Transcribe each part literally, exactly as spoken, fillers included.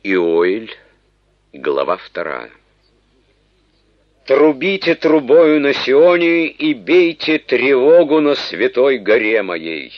Иоиль, глава вторая. Трубите трубою на Сионе и бейте тревогу на святой горе моей.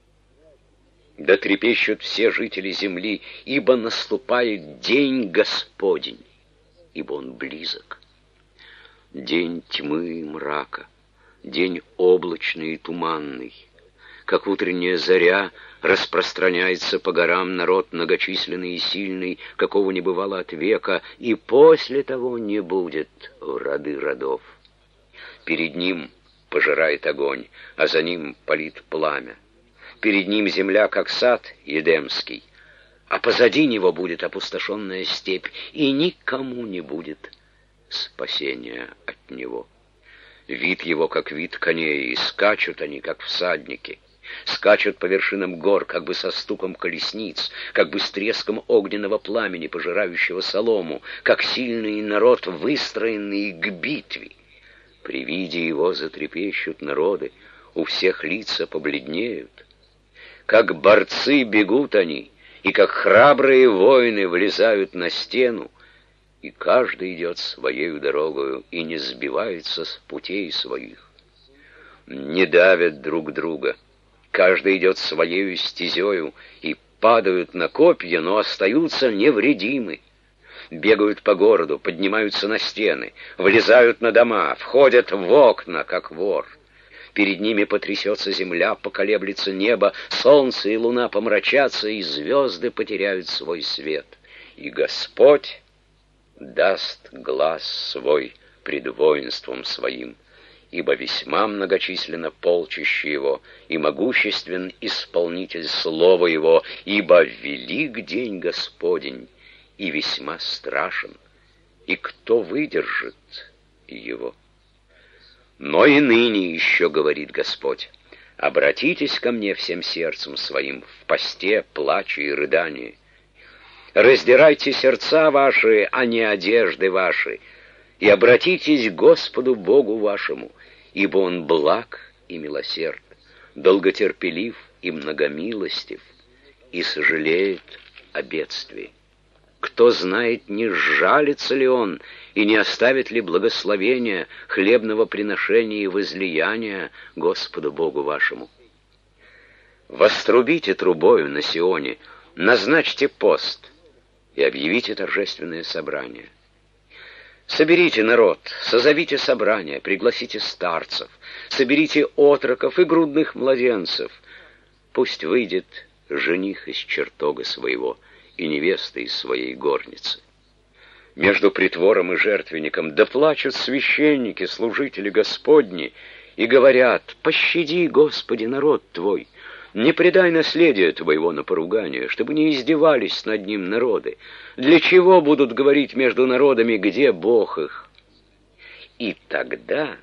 Да трепещут все жители земли, ибо наступает день Господень, ибо он близок. День тьмы и мрака, день облачный и туманный. Как утренняя заря распространяется по горам народ многочисленный и сильный, какого не бывало от века, и после того не будет в роды родов. Перед ним пожирает огонь, а за ним палит пламя. Перед ним земля, как сад Едемский, а позади него будет опустошенная степь, и никому не будет спасения от него. Вид его, как вид коней, и скачут они, как всадники. Скачут по вершинам гор, как бы со стуком колесниц, как бы с треском огненного пламени, пожирающего солому, как сильный народ, выстроенный к битве. При виде его затрепещут народы, у всех лица побледнеют. Как борцы бегут они, и как храбрые воины влезают на стену, и каждый идет своею дорогою и не сбивается с путей своих. Не давят друг друга. Каждый идет своею стезею, и падают на копья, но остаются невредимы. Бегают по городу, поднимаются на стены, влезают на дома, входят в окна, как вор. Перед ними потрясется земля, поколеблется небо, солнце и луна помрачатся, и звезды потеряют свой свет. И Господь даст глас свой пред воинством своим, ибо весьма многочисленно полчище его, и могуществен исполнитель слова его, ибо велик день Господень, и весьма страшен, и кто выдержит его? Но и ныне еще, говорит Господь, обратитесь ко мне всем сердцем своим в посте, плаче и рыдании. Раздирайте сердца ваши, а не одежды ваши, и обратитесь к Господу Богу вашему, ибо Он благ и милосерд, долготерпелив и многомилостив, и сожалеет о бедствии. Кто знает, не сжалится ли Он, и не оставит ли благословения, хлебного приношения и возлияния Господу Богу вашему. Вострубите трубою на Сионе, назначьте пост и объявите торжественное собрание. Соберите народ, созовите собрание, пригласите старцев, соберите отроков и грудных младенцев. Пусть выйдет жених из чертога своего и невеста из своей горницы. Между притвором и жертвенником да плачут священники, служители Господни, и говорят: «Пощади, Господи, народ Твой, не предай наследие Твоего на поругание, чтобы не издевались над ним народы. Для чего будут говорить между народами, где Бог их?» И тогда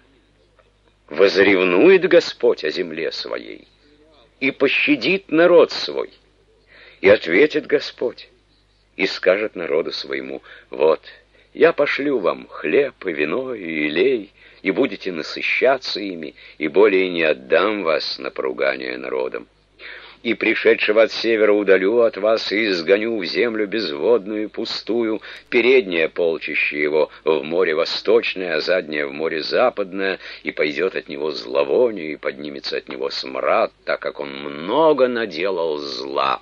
возревнует Господь о земле своей и пощадит народ свой. И ответит Господь и скажет народу своему: «Вот, я пошлю вам хлеб и вино и елей, и будете насыщаться ими, и более не отдам вас на поругание народам. И пришедшего от севера удалю от вас и изгоню в землю безводную и пустую, переднее полчище его в море восточное, а заднее в море западное, и пойдет от него зловоние, и поднимется от него смрад, так как он много наделал зла.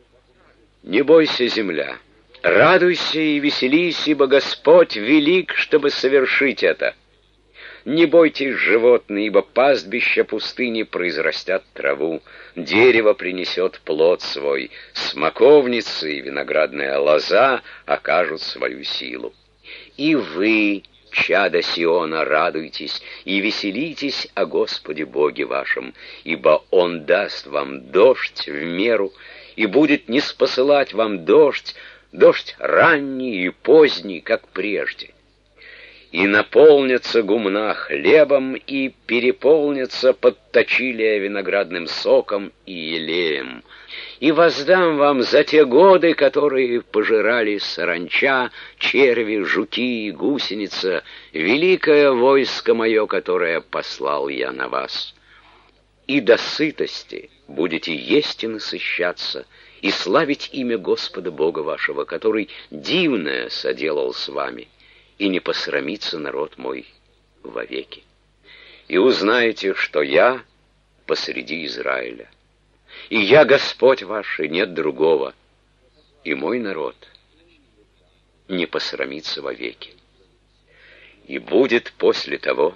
Не бойся, земля, радуйся и веселись, ибо Господь велик, чтобы совершить это. Не бойтесь, животные, ибо пастбища пустыни произрастят траву, дерево принесет плод свой, смоковницы и виноградная лоза окажут свою силу. И вы, чада Сиона, радуйтесь и веселитесь о Господе Боге вашем, ибо Он даст вам дождь в меру, и будет ниспосылать вам дождь, дождь ранний и поздний, как прежде. И наполнятся гумна хлебом, и переполнятся подточилия виноградным соком и елеем. И воздам вам за те годы, которые пожирали саранча, черви, жуки и гусеница, великое войско мое, которое послал я на вас. И до сытости будете есть и насыщаться, и славить имя Господа Бога вашего, который дивное соделал с вами, и не посрамится народ мой вовеки. И узнаете, что я посреди Израиля, и я Господь ваш, и нет другого, и мой народ не посрамится вовеки. И будет после того,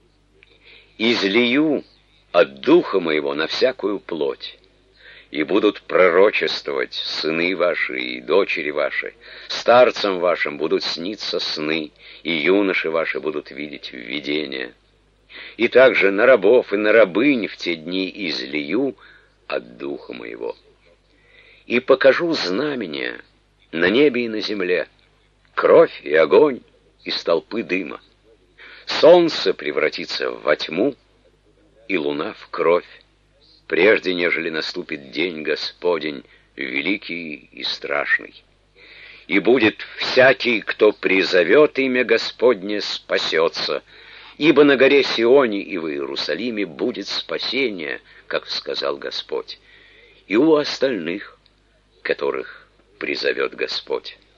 излию от духа моего на всякую плоть, и будут пророчествовать сыны ваши и дочери ваши, старцам вашим будут сниться сны, и юноши ваши будут видеть видения. И также на рабов и на рабынь в те дни излию от духа моего. И покажу знамения на небе и на земле, кровь и огонь из столпы дыма. Солнце превратится во тьму, и луна в кровь, прежде нежели наступит день Господень, великий и страшный. И будет всякий, кто призовет имя Господне, спасется, ибо на горе Сионе и в Иерусалиме будет спасение, как сказал Господь, и у остальных, которых призовет Господь.